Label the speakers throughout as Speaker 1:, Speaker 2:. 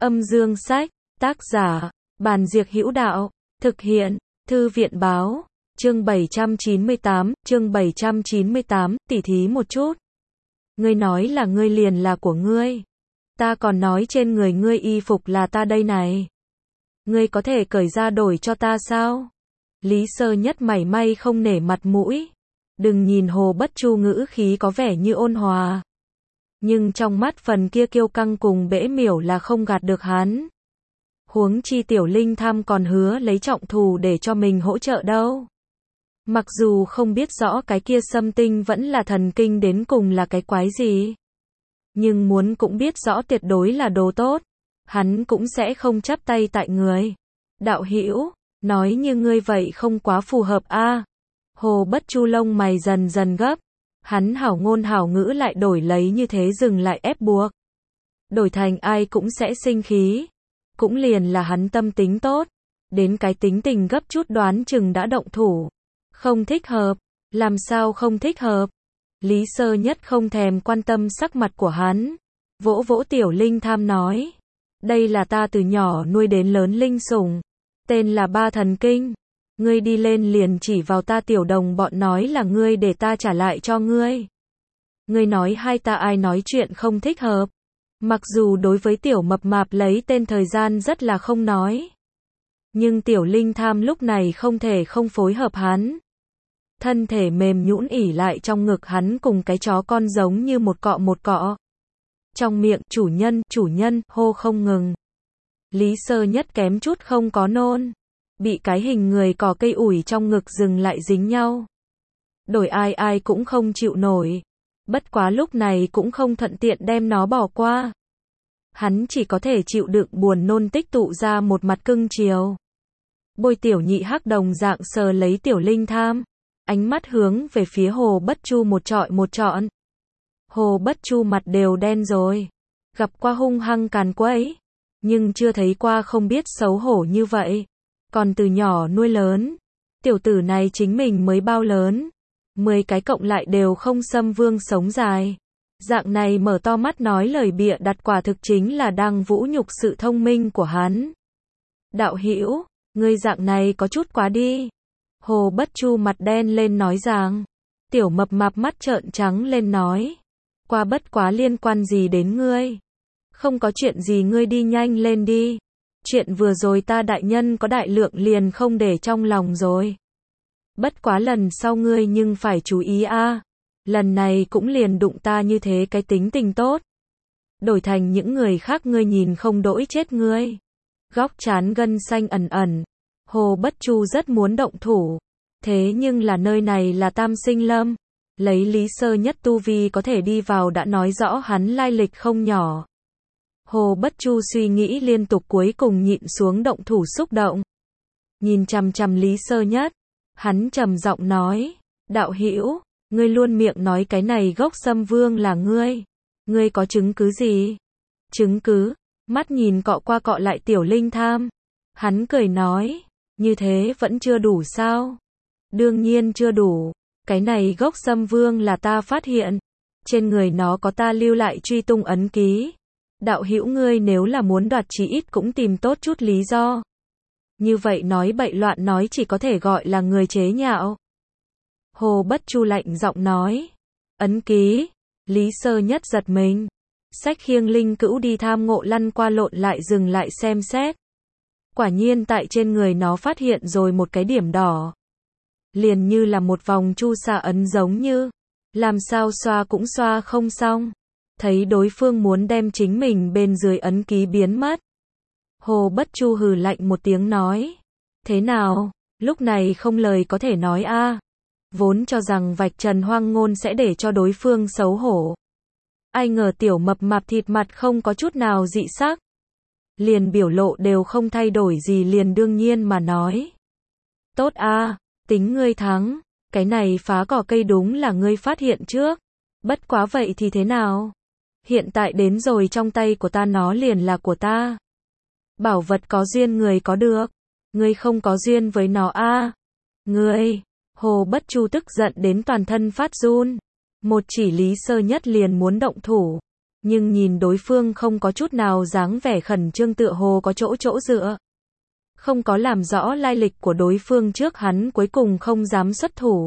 Speaker 1: Âm dương sách, tác giả, Bàn Diệc Hữu Đạo, thực hiện, Thư viện báo, chương 798, tỉ thí một chút. Ngươi nói là ngươi liền là của ngươi. Ta còn nói trên người ngươi y phục là ta đây này. Ngươi có thể cởi ra đổi cho ta sao? Lý Sơ Nhất mảy may không nể mặt mũi. Đừng nhìn Hồ Bất Chu ngữ khí có vẻ như ôn hòa. Nhưng trong mắt phần kia kiêu căng cùng bẽ miểu là không gạt được hắn. Huống chi Tiểu Linh Tham còn hứa lấy trọng thù để cho mình hỗ trợ đâu. Mặc dù không biết rõ cái kia Sâm Tinh vẫn là thần kinh đến cùng là cái quái gì. Nhưng muốn cũng biết rõ tuyệt đối là đồ tốt. Hắn cũng sẽ không chắp tay tại người. Đạo hữu, nói như ngươi vậy không quá phù hợp a. Hồ Bất Chu lông mày dần dần gấp. Hắn hảo ngôn hảo ngữ lại đổi lấy như thế dừng lại ép buộc. Đổi thành ai cũng sẽ sinh khí. Cũng liền là hắn tâm tính tốt. Đến cái tính tình gấp chút đoán chừng đã động thủ. Không thích hợp. Làm sao không thích hợp? Lý Sơ Nhất không thèm quan tâm sắc mặt của hắn. Vỗ vỗ Tiểu Linh Tham nói. Đây là ta từ nhỏ nuôi đến lớn linh sủng. Tên là Ba Thần Kinh. Ngươi đi lên liền chỉ vào ta tiểu đồng bọn nói là ngươi để ta trả lại cho ngươi. Ngươi nói hai ta ai nói chuyện không thích hợp. Mặc dù đối với Tiểu Mập Mạp lấy tên thời gian rất là không nói. Nhưng Tiểu Linh Tham lúc này không thể không phối hợp hắn. Thân thể mềm nhũn ỉ lại trong ngực hắn cùng cái chó con giống như một cọ. Trong miệng, chủ nhân, hô không ngừng. Lý Sơ Nhất kém chút không có nôn. Bị cái hình người cỏ cây ủi trong ngực dừng lại dính nhau. Đổi ai cũng không chịu nổi. Bất quá lúc này cũng không thuận tiện đem nó bỏ qua. Hắn chỉ có thể chịu đựng buồn nôn tích tụ ra một mặt cưng chiều. Bôi Tiểu Nhị Hắc đồng dạng sờ lấy Tiểu Linh Tham. Ánh mắt hướng về phía Hồ Bất Chu một trọn. Hồ Bất Chu mặt đều đen rồi. Gặp qua hung hăng càn quấy. Nhưng chưa thấy qua không biết xấu hổ như vậy. Còn từ nhỏ nuôi lớn. Tiểu tử này chính mình mới bao lớn. 10 cái cộng lại đều không xâm vương sống dài. Dạng này mở to mắt nói lời bịa đặt quả thực chính là đang vũ nhục sự thông minh của hắn. Đạo hữu, ngươi dạng này có chút quá đi. Hồ Bất Chu mặt đen lên nói rằng. Tiểu Mập Mạp mắt trợn trắng lên nói. Qua bất quá liên quan gì đến ngươi. Không có chuyện gì ngươi đi nhanh lên đi. Chuyện vừa rồi ta đại nhân có đại lượng liền không để trong lòng rồi. Bất quá lần sau ngươi nhưng phải chú ý a. Lần này cũng liền đụng ta như thế cái tính tình tốt. Đổi thành những người khác ngươi nhìn không đỗi chết ngươi. Góc trán gân xanh ẩn ẩn. Hồ Bất Chu rất muốn động thủ. Thế nhưng là nơi này là Tam Sinh Lâm. Lấy Lý Sơ Nhất tu vi có thể đi vào đã nói rõ hắn lai lịch không nhỏ. Hồ Bất Chu suy nghĩ liên tục cuối cùng nhịn xuống động thủ xúc động. Nhìn chằm chằm Lý Sơ Nhất. Hắn trầm giọng nói. Đạo hữu, ngươi luôn miệng nói cái này gốc Sâm Vương là ngươi. Ngươi có chứng cứ gì? Chứng cứ? Mắt nhìn cọ qua cọ lại Tiểu Linh Tham. Hắn cười nói. Như thế vẫn chưa đủ sao? Đương nhiên chưa đủ. Cái này gốc Sâm Vương là ta phát hiện. Trên người nó có ta lưu lại truy tung ấn ký. Đạo hữu ngươi nếu là muốn đoạt chí ít cũng tìm tốt chút lý do. Như vậy nói bậy loạn nói chỉ có thể gọi là người chế nhạo. Hồ Bất Chu lạnh giọng nói. Ấn ký. Lý Sơ Nhất giật mình. Xách khiêng linh cữu đi tham ngộ lăn qua lộn lại dừng lại xem xét. Quả nhiên tại trên người nó phát hiện rồi một cái điểm đỏ. Liền như là một vòng chu sa ấn giống như. Làm sao xoa cũng xoa không xong. Thấy đối phương muốn đem chính mình bên dưới ấn ký biến mất. Hồ Bất Chu hừ lạnh một tiếng nói. Thế nào, lúc này không lời có thể nói a. Vốn cho rằng vạch trần hoang ngôn sẽ để cho đối phương xấu hổ. Ai ngờ Tiểu Mập Mạp thịt mặt không có chút nào dị sắc. Liền biểu lộ đều không thay đổi gì liền đương nhiên mà nói. Tốt a, tính ngươi thắng. Cái này phá cỏ cây đúng là ngươi phát hiện trước. Bất quá vậy thì thế nào? Hiện tại đến rồi trong tay của ta nó liền là của ta. Bảo vật có duyên người có được. Ngươi không có duyên với nó a. Ngươi, Hồ Bất Chu tức giận đến toàn thân phát run. Một chỉ Lý Sơ Nhất liền muốn động thủ. Nhưng nhìn đối phương không có chút nào dáng vẻ khẩn trương tựa hồ có chỗ dựa. Không có làm rõ lai lịch của đối phương trước hắn cuối cùng không dám xuất thủ.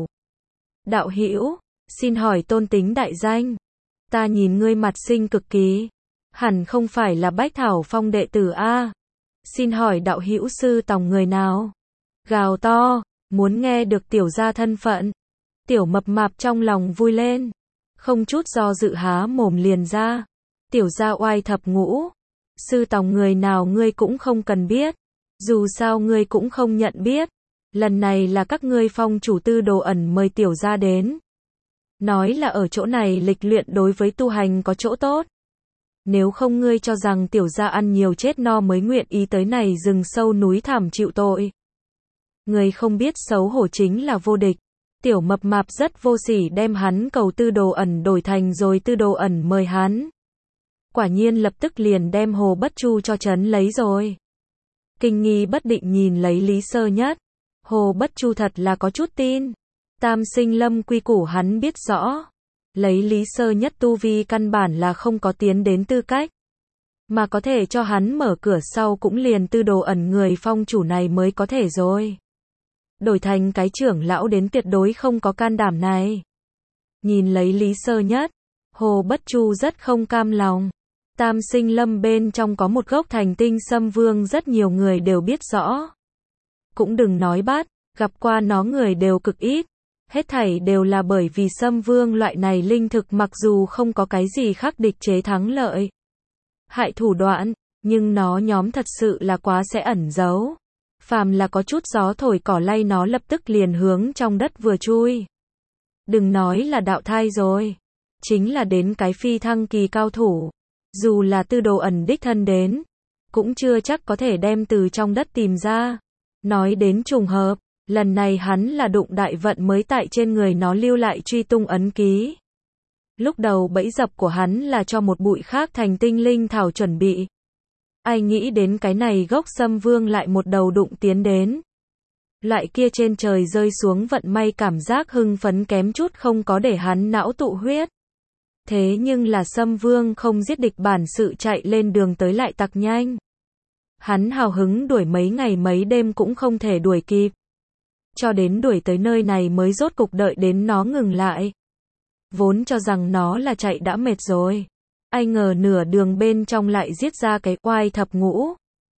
Speaker 1: Đạo hữu, xin hỏi tôn tính đại danh. Ta nhìn ngươi mặt sinh cực kỳ. Hẳn không phải là Bách Thảo Phong đệ tử a. Xin hỏi đạo hữu sư tòng người nào? Gào to, muốn nghe được tiểu gia thân phận. Tiểu mập mạp trong lòng vui lên. Không chút do dự há mồm liền ra. Tiểu gia oai thập ngũ. Sư tòng người nào ngươi cũng không cần biết. Dù sao ngươi cũng không nhận biết. Lần này là các ngươi phong chủ Tư Đồ ẩn mời tiểu gia đến. Nói là ở chỗ này lịch luyện đối với tu hành có chỗ tốt. Nếu không ngươi cho rằng tiểu gia ăn nhiều chết no mới nguyện ý tới này rừng sâu núi thẳm chịu tội. Ngươi không biết xấu hổ chính là vô địch. Tiểu mập mạp rất vô sỉ đem hắn cầu Tư Đồ ẩn đổi thành rồi Tư Đồ ẩn mời hắn. Quả nhiên lập tức liền đem Hồ Bất Chu cho trấn lấy rồi. Kinh nghi bất định nhìn lấy Lý Sơ Nhất. Hồ Bất Chu thật là có chút tin. Tam sinh lâm quy củ hắn biết rõ. Lấy Lý Sơ Nhất tu vi căn bản là không có tiến đến tư cách. Mà có thể cho hắn mở cửa sau cũng liền Tư Đồ ẩn người phong chủ này mới có thể rồi. Đổi thành cái trưởng lão đến tuyệt đối không có can đảm này. Nhìn lấy Lý Sơ Nhất, Hồ Bất Chu rất không cam lòng. Tam sinh lâm bên trong có một gốc thành tinh sâm vương rất nhiều người đều biết rõ. Cũng đừng nói bắt, gặp qua nó người đều cực ít. Hết thảy đều là bởi vì sâm vương loại này linh thực mặc dù không có cái gì khắc địch chế thắng lợi. Hại thủ đoạn, nhưng nó nhóm thật sự là quá sẽ ẩn giấu. Phàm là có chút gió thổi cỏ lay nó lập tức liền hướng trong đất vừa chui. Đừng nói là đạo thai rồi. Chính là đến cái phi thăng kỳ cao thủ. Dù là Tư Đồ ẩn đích thân đến. Cũng chưa chắc có thể đem từ trong đất tìm ra. Nói đến trùng hợp. Lần này hắn là đụng đại vận mới tại trên người nó lưu lại truy tung ấn ký. Lúc đầu bẫy dập của hắn là cho một bụi khác thành tinh linh thảo chuẩn bị. Ai nghĩ đến cái này gốc sâm vương lại một đầu đụng tiến đến. Loại kia trên trời rơi xuống vận may cảm giác hưng phấn kém chút không có để hắn não tụ huyết. Thế nhưng là sâm vương không giết địch bản sự chạy lên đường tới lại tặc nhanh. Hắn hào hứng đuổi mấy ngày mấy đêm cũng không thể đuổi kịp. Cho đến đuổi tới nơi này mới rốt cục đợi đến nó ngừng lại. Vốn cho rằng nó là chạy đã mệt rồi. Ai ngờ nửa đường bên trong lại giết ra cái oai thập ngũ.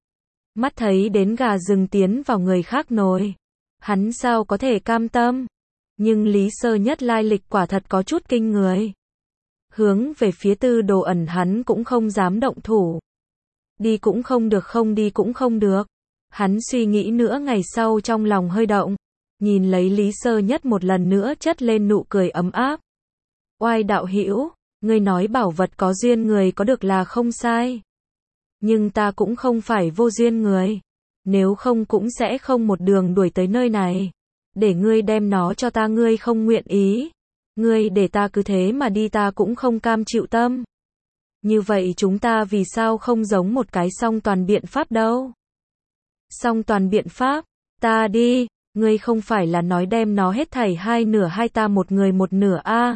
Speaker 1: Mắt thấy đến gà rừng tiến vào người khác nồi. Hắn sao có thể cam tâm. Nhưng Lý Sơ Nhất lai lịch quả thật có chút kinh người. Hướng về phía Tư Đồ ẩn hắn cũng không dám động thủ. Đi cũng không được, không đi cũng không được. Hắn suy nghĩ nữa ngày sau trong lòng hơi động. Nhìn lấy Lý Sơ Nhất một lần nữa chất lên nụ cười ấm áp. Oai đạo hữu, ngươi nói bảo vật có duyên người có được là không sai. Nhưng ta cũng không phải vô duyên người. Nếu không cũng sẽ không một đường đuổi tới nơi này. Để ngươi đem nó cho ta ngươi không nguyện ý. Ngươi để ta cứ thế mà đi ta cũng không cam chịu tâm. Như vậy chúng ta vì sao không giống một cái song toàn biện pháp đâu? Song toàn biện pháp, ta đi, ngươi không phải là nói đem nó hết thảy hai nửa hai ta một người một nửa a?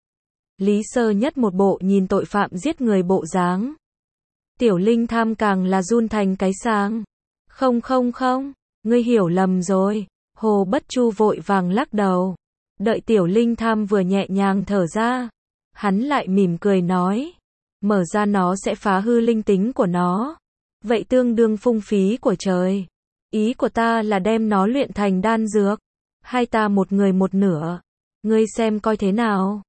Speaker 1: Lý Sơ Nhất một bộ nhìn tội phạm giết người bộ dáng. Tiểu Linh Tham càng là run thành cái sáng. Không không không, ngươi hiểu lầm rồi. Hồ Bất Chu vội vàng lắc đầu. Đợi Tiểu Linh Tham vừa nhẹ nhàng thở ra, hắn lại mỉm cười nói, mở ra nó sẽ phá hư linh tính của nó. Vậy tương đương phung phí của trời. Ý của ta là đem nó luyện thành đan dược. Hai ta một người một nửa. Ngươi xem coi thế nào.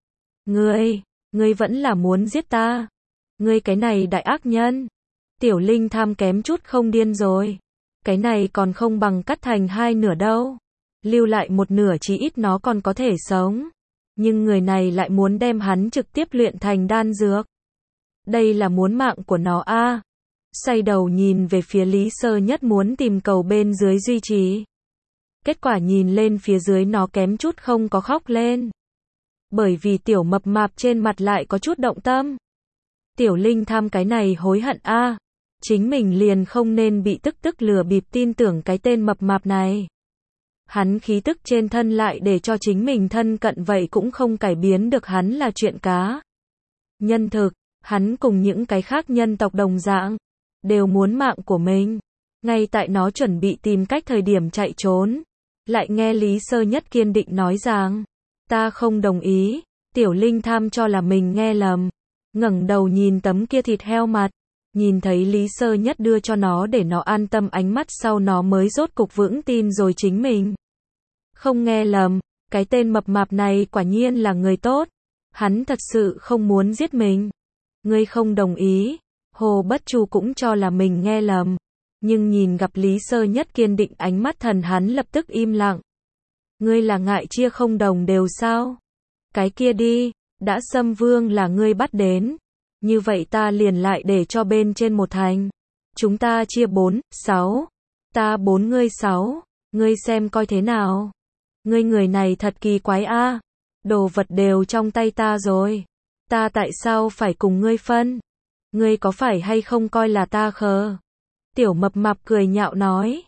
Speaker 1: Ngươi vẫn là muốn giết ta. Ngươi cái này đại ác nhân. Tiểu Linh Tham kém chút không điên rồi. Cái này còn không bằng cắt thành hai nửa đâu. Lưu lại một nửa chí ít nó còn có thể sống. Nhưng người này lại muốn đem hắn trực tiếp luyện thành đan dược. Đây là muốn mạng của nó a. Xoay đầu nhìn về phía Lý Sơ Nhất muốn tìm cầu bên dưới duy trì. Kết quả nhìn lên phía dưới nó kém chút không có khóc lên. Bởi vì tiểu mập mạp trên mặt lại có chút động tâm. Tiểu Linh Tham cái này hối hận a. Chính mình liền không nên bị tức lừa bịp tin tưởng cái tên mập mạp này. Hắn khí tức trên thân lại để cho chính mình thân cận vậy cũng không cải biến được hắn là chuyện cá nhân thực. Hắn cùng những cái khác nhân tộc đồng dạng, đều muốn mạng của mình. Ngay tại nó chuẩn bị tìm cách thời điểm chạy trốn, lại nghe Lý Sơ Nhất kiên định nói rằng, ta không đồng ý. Tiểu Linh tham cho là mình nghe lầm, ngẩng đầu nhìn tấm kia thịt heo mặt, nhìn thấy Lý Sơ Nhất đưa cho nó để nó an tâm ánh mắt sau nó mới rốt cục vững tin rồi chính mình. Không nghe lầm, cái tên mập mạp này quả nhiên là người tốt, hắn thật sự không muốn giết mình. Ngươi không đồng ý, Hồ Bất Chu cũng cho là mình nghe lầm, nhưng nhìn gặp Lý Sơ Nhất kiên định ánh mắt thần hắn lập tức im lặng. Ngươi là ngại chia không đồng đều sao? Cái kia đi, đã Sâm Vương là ngươi bắt đến, như vậy ta liền lại để cho bên trên một thành. Chúng ta chia 4, 6, ta 4 ngươi 6, ngươi xem coi thế nào. Ngươi người này thật kỳ quái a, đồ vật đều trong tay ta rồi, ta tại sao phải cùng ngươi phân? Ngươi có phải hay không coi là ta khờ? Tiểu mập mạp cười nhạo nói,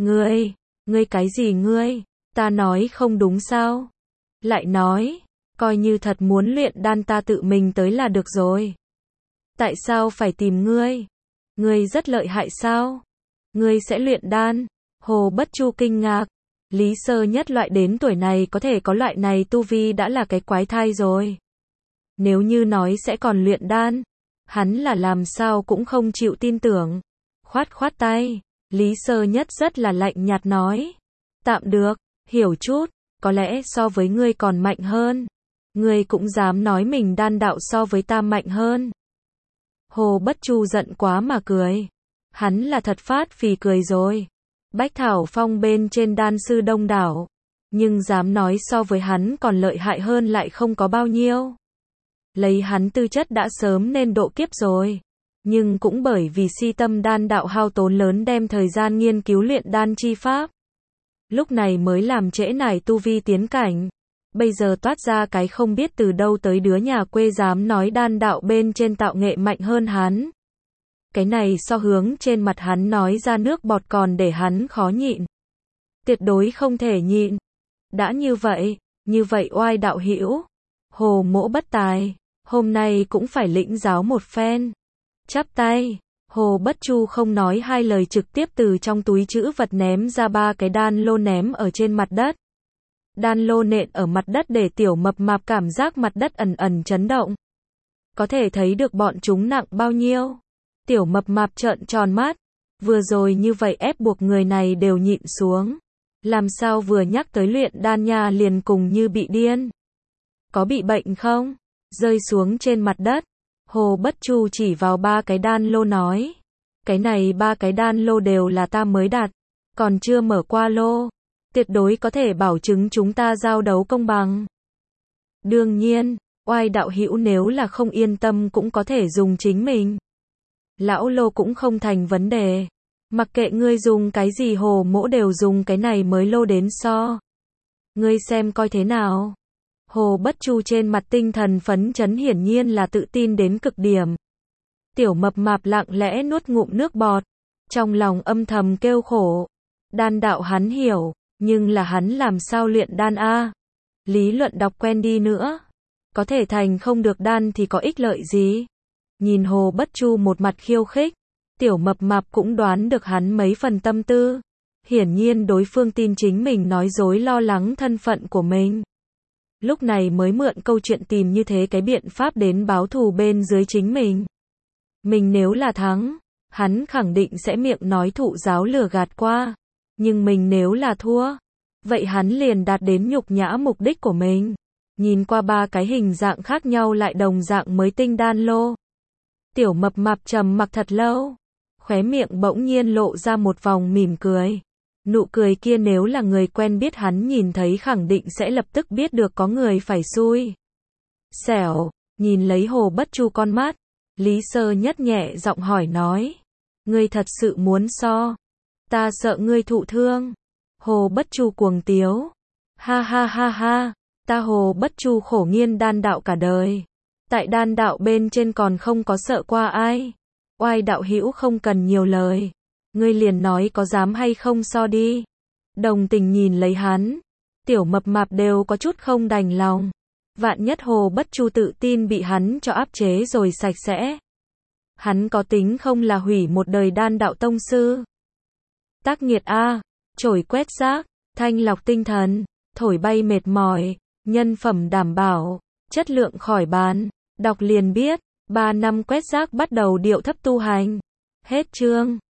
Speaker 1: ngươi cái gì ngươi, ta nói không đúng sao? Lại nói, coi như thật muốn luyện đan ta tự mình tới là được rồi. Tại sao phải tìm ngươi? Ngươi rất lợi hại sao? Ngươi sẽ luyện đan? Hồ Bất Chu kinh ngạc. Lý Sơ Nhất loại đến tuổi này có thể có loại này tu vi đã là cái quái thai rồi. Nếu như nói sẽ còn luyện đan, hắn là làm sao cũng không chịu tin tưởng. Khoát khoát tay, Lý Sơ Nhất rất là lạnh nhạt nói. Tạm được, hiểu chút, có lẽ so với ngươi còn mạnh hơn. Ngươi cũng dám nói mình đan đạo so với ta mạnh hơn. Hồ Bất Chu giận quá mà cười. Hắn là thật phát phì cười rồi. Bách Thảo Phong bên trên đan sư đông đảo, nhưng dám nói so với hắn còn lợi hại hơn lại không có bao nhiêu. Lấy hắn tư chất đã sớm nên độ kiếp rồi, nhưng cũng bởi vì si tâm đan đạo hao tốn lớn đem thời gian nghiên cứu luyện đan chi pháp, lúc này mới làm trễ nải tu vi tiến cảnh. Bây giờ toát ra cái không biết từ đâu tới đứa nhà quê dám nói đan đạo bên trên tạo nghệ mạnh hơn hắn. Cái này so hướng trên mặt hắn nói ra nước bọt còn để hắn khó nhịn. Tuyệt đối không thể nhịn. Đã như vậy oai đạo hữu, Hồ Mỗ bất tài, hôm nay cũng phải lĩnh giáo một phen. Chắp tay, Hồ Bất Chu không nói hai lời trực tiếp từ trong túi trữ vật ném ra 3 cái đan lô ném ở trên mặt đất. Đan lô nện ở mặt đất để tiểu mập mạp cảm giác mặt đất ẩn ẩn chấn động. Có thể thấy được bọn chúng nặng bao nhiêu. Tiểu mập mạp trợn tròn mắt, vừa rồi như vậy ép buộc người này đều nhịn xuống. Làm sao vừa nhắc tới luyện đan nha liền cùng như bị điên. Có bị bệnh không? Rơi xuống trên mặt đất, Hồ Bất Chu chỉ vào 3 cái đan lô nói. Cái này 3 cái đan lô đều là ta mới đặt, còn chưa mở qua lô. Tuyệt đối có thể bảo chứng chúng ta giao đấu công bằng. Đương nhiên, oai đạo hữu nếu là không yên tâm cũng có thể dùng chính mình. Lão lô cũng không thành vấn đề. Mặc kệ ngươi dùng cái gì Hồ Mỗ đều dùng cái này mới lô đến so. Ngươi xem coi thế nào. Hồ Bất Chu trên mặt tinh thần phấn chấn hiển nhiên là tự tin đến cực điểm. Tiểu mập mạp lặng lẽ nuốt ngụm nước bọt. Trong lòng âm thầm kêu khổ. Đan đạo hắn hiểu, nhưng là hắn làm sao luyện đan a? Lý luận đọc quen đi nữa. Có thể thành không được đan thì có ích lợi gì? Nhìn Hồ Bất Chu một mặt khiêu khích, tiểu mập mạp cũng đoán được hắn mấy phần tâm tư. Hiển nhiên đối phương tin chính mình nói dối lo lắng thân phận của mình. Lúc này mới mượn câu chuyện tìm như thế cái biện pháp đến báo thù bên dưới chính mình. Mình nếu là thắng, hắn khẳng định sẽ miệng nói thụ giáo lừa gạt qua. Nhưng mình nếu là thua, vậy hắn liền đạt đến nhục nhã mục đích của mình. Nhìn qua 3 cái hình dạng khác nhau lại đồng dạng mới tinh đan lô. Tiểu mập mạp trầm mặc thật lâu, khóe miệng bỗng nhiên lộ ra một vòng mỉm cười. Nụ cười kia nếu là người quen biết hắn nhìn thấy khẳng định sẽ lập tức biết được có người phải xui xẻo. Nhìn lấy Hồ Bất Chu con mắt, Lý Sơ Nhất nhẹ giọng hỏi nói. Ngươi thật sự muốn so? Ta sợ ngươi thụ thương. Hồ Bất Chu cuồng tiếu. Ha ha ha ha, ta Hồ Bất Chu khổ nghiên đan đạo cả đời. Tại đan đạo bên trên còn không có sợ qua ai. Oai đạo hữu không cần nhiều lời. Ngươi liền nói có dám hay không so đi. Đồng tình nhìn lấy hắn. Tiểu mập mạp đều có chút không đành lòng. Vạn nhất Hồ Bất Chu tự tin bị hắn cho áp chế rồi sạch sẽ. Hắn có tính không là hủy một đời đan đạo tông sư. Tác nghiệt a, chổi quét rác, thanh lọc tinh thần, thổi bay mệt mỏi, nhân phẩm đảm bảo, chất lượng khỏi bàn, đọc liền biết, 3 năm quét rác bắt đầu điệu thấp tu hành. Hết chương.